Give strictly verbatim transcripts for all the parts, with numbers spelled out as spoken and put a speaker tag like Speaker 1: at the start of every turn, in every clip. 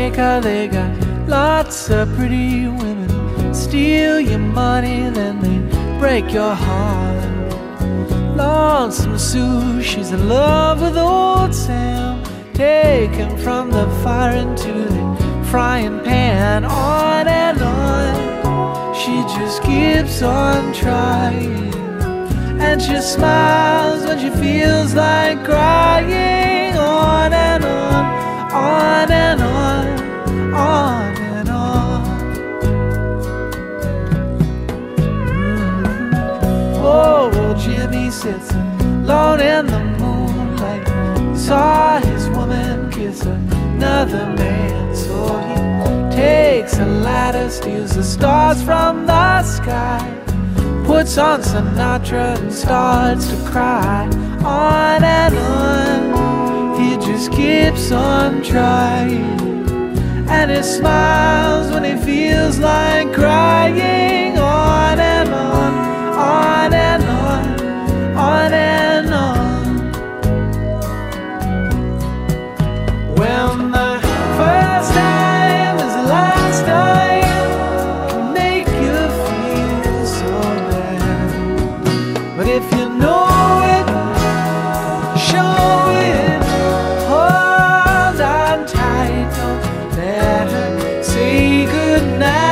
Speaker 1: Jamaica, they got lots of pretty women. Steal your money, then they break your heart. Lonesome Sue, she's in love with old Sam. Taken from the fire into the frying pan. On and on, she just keeps on trying. And she smiles when she feels like crying. On and on, on and on, on and on. Mm-hmm. Oh, well, Jimmy sits alone in the moonlight. He saw his woman kiss another man. So he takes a ladder, steals the stars from the sky, puts on Sinatra and starts to cry. On and on, he just keeps on trying. And he smiles when he feels like crying. On and on, on and on, on and on. When the first time is the last time can make you feel so bad. But if you know it, show it, hold on tight, don't let her say goodnight.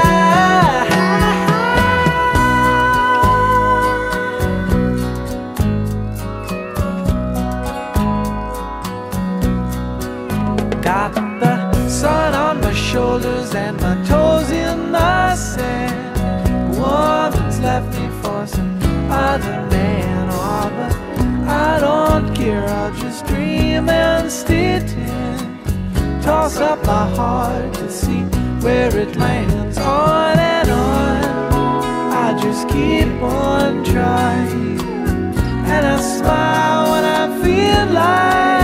Speaker 1: Got the sun on my shoulders and my toes in the sand. Woman's left me for some other man. Oh, but I don't care, I'll just dream and stay tin. Toss up my heart to see where it lands. On and on, I just keep on trying. And I smile when I feel like